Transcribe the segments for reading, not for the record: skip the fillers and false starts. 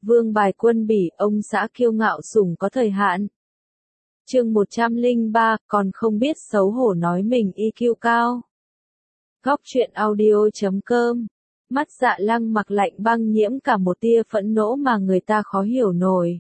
Vương bài quân bỉ, ông xã kiêu ngạo sủng có thời hạn. Chương 103, còn không biết xấu hổ nói mình EQ cao. Góc truyện audio.com. Mắt Dạ Lăng mặc lạnh băng nhiễm cả một tia phẫn nộ mà người ta khó hiểu nổi.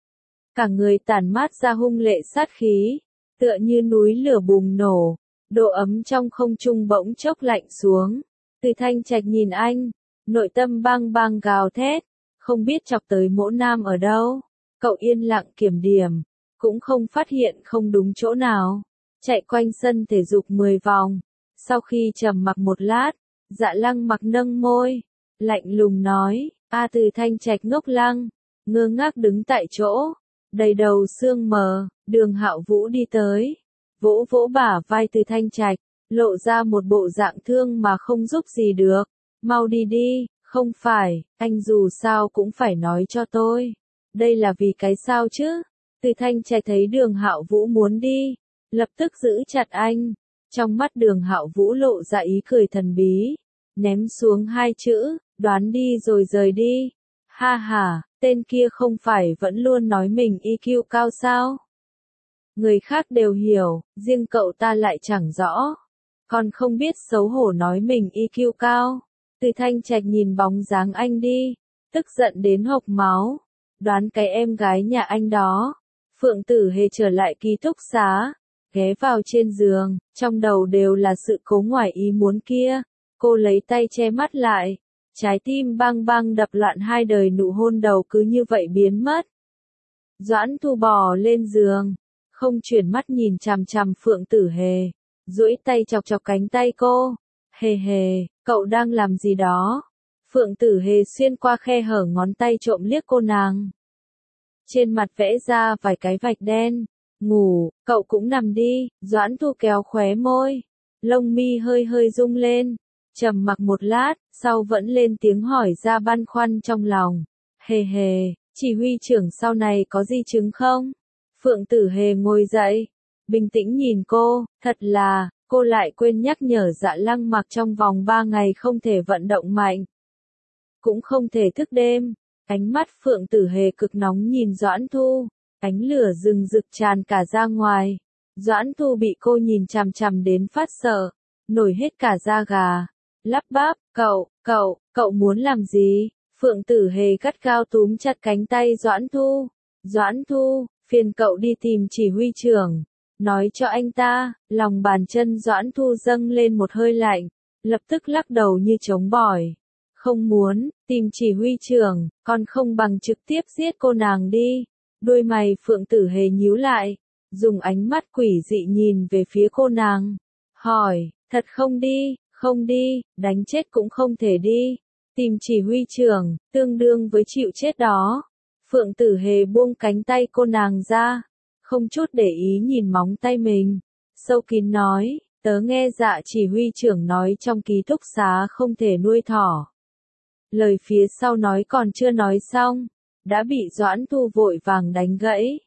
Cả người tản mát ra hung lệ sát khí, tựa như núi lửa bùng nổ, độ ấm trong không trung bỗng chốc lạnh xuống. Từ Thanh Trạch nhìn anh, nội tâm bang bang gào thét, không biết chọc tới Mỗ Nam ở đâu. Cậu yên lặng kiểm điểm, cũng không phát hiện không đúng chỗ nào, chạy quanh sân thể dục 10 vòng. Sau khi trầm mặc một lát, Dạ Lăng mặc nâng môi, lạnh lùng nói, Từ Thanh Trạch ngốc lăng, ngơ ngác đứng tại chỗ, đầy đầu sương mờ. Đường Hạo Vũ đi tới, vỗ vỗ bả vai Từ Thanh Trạch, lộ ra một bộ dạng thương mà không giúp gì được. Mau đi đi, không phải, anh dù sao cũng phải nói cho tôi. Đây là vì cái sao chứ? Từ Thanh Trạch thấy Đường Hạo Vũ muốn đi, lập tức giữ chặt anh. Trong mắt Đường Hạo Vũ lộ ra ý cười thần bí, ném xuống hai chữ, đoán đi rồi rời đi. Ha ha, tên kia không phải vẫn luôn nói mình EQ cao sao? Người khác đều hiểu, riêng cậu ta lại chẳng rõ. Còn không biết xấu hổ nói mình EQ cao. Từ Thanh Trạch nhìn bóng dáng anh đi, tức giận đến hộc máu. Đoán cái em gái nhà anh đó. Phượng Tử Hề trở lại ký túc xá, ghé vào trên giường, trong đầu đều là sự cố ngoài ý muốn kia. Cô lấy tay che mắt lại, trái tim bang bang đập loạn, hai đời nụ hôn đầu cứ như vậy biến mất. Doãn Thu bò lên giường, không chuyển mắt nhìn chằm chằm Phượng Tử Hề, duỗi tay chọc chọc cánh tay cô. Hề hề, cậu đang làm gì đó? Phượng Tử Hề xuyên qua khe hở ngón tay trộm liếc cô nàng. Trên mặt vẽ ra vài cái vạch đen. Ngủ, cậu cũng nằm đi. Doãn Thu kéo khóe môi, lông mi hơi hơi rung lên, trầm mặc một lát, sau vẫn lên tiếng hỏi ra băn khoăn trong lòng. Hề hề, chỉ huy trưởng sau này có di chứng không? Phượng Tử Hề ngồi dậy, bình tĩnh nhìn cô, thật là, cô lại quên nhắc nhở Dạ Lăng mặc trong vòng 3 ngày không thể vận động mạnh, cũng không thể thức đêm. Ánh mắt Phượng Tử Hề cực nóng nhìn Doãn Thu, ánh lửa rừng rực tràn cả ra ngoài. Doãn Thu bị cô nhìn chằm chằm đến phát sợ, nổi hết cả da gà, lắp bắp, cậu muốn làm gì? Phượng Tử Hề gắt gao túm chặt cánh tay Doãn Thu. Doãn Thu, phiền cậu đi tìm chỉ huy trưởng, nói cho anh ta. Lòng bàn chân Doãn Thu dâng lên một hơi lạnh, lập tức lắc đầu như chống bỏi. Không muốn, tìm chỉ huy trưởng, còn không bằng trực tiếp giết cô nàng đi. Đôi mày Phượng Tử Hề nhíu lại, dùng ánh mắt quỷ dị nhìn về phía cô nàng. Hỏi, thật không đi, không đi, đánh chết cũng không thể đi. Tìm chỉ huy trưởng, tương đương với chịu chết đó. Phượng Tử Hề buông cánh tay cô nàng ra, không chút để ý nhìn móng tay mình. Sâu kín nói, tớ nghe Dạ chỉ huy trưởng nói trong ký túc xá không thể nuôi thỏ. Lời phía sau nói còn chưa nói xong, đã bị Doãn Thu vội vàng đánh gãy.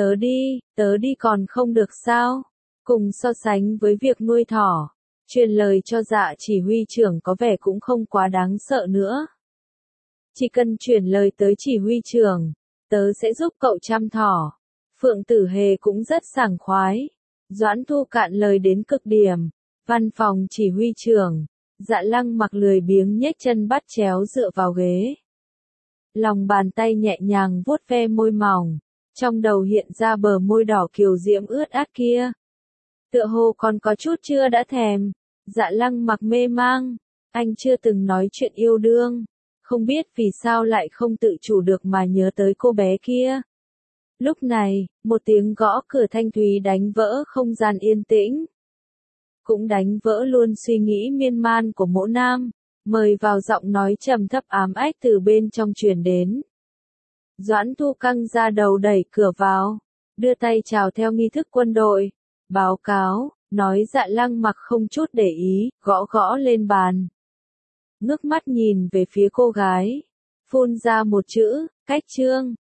Tớ đi còn không được sao? Cùng so sánh với việc nuôi thỏ, truyền lời cho Dạ chỉ huy trưởng có vẻ cũng không quá đáng sợ nữa. Chỉ cần truyền lời tới chỉ huy trưởng, tớ sẽ giúp cậu chăm thỏ. Phượng Tử Hề cũng rất sảng khoái. Doãn Thu cạn lời đến cực điểm. Văn phòng chỉ huy trưởng, Dạ Lăng mặc lười biếng nhếch chân bắt chéo dựa vào ghế. Lòng bàn tay nhẹ nhàng vuốt ve môi mỏng, trong đầu hiện ra bờ môi đỏ kiều diễm ướt át kia. Tựa hồ còn có chút chưa đã thèm. Dạ Lăng mặc mê mang, anh chưa từng nói chuyện yêu đương, không biết vì sao lại không tự chủ được mà nhớ tới cô bé kia. Lúc này, một tiếng gõ cửa thanh thúy đánh vỡ không gian yên tĩnh. Cũng đánh vỡ luôn suy nghĩ miên man của Mỗ Nam. Mời vào giọng nói trầm thấp ám ách từ bên trong truyền đến. Doãn Thu căng ra đầu đẩy cửa vào, đưa tay chào theo nghi thức quân đội. Báo cáo, nói Dạ Lăng mặc không chút để ý, gõ gõ lên bàn. Ngước mắt nhìn về phía cô gái, phun ra một chữ, cách chương.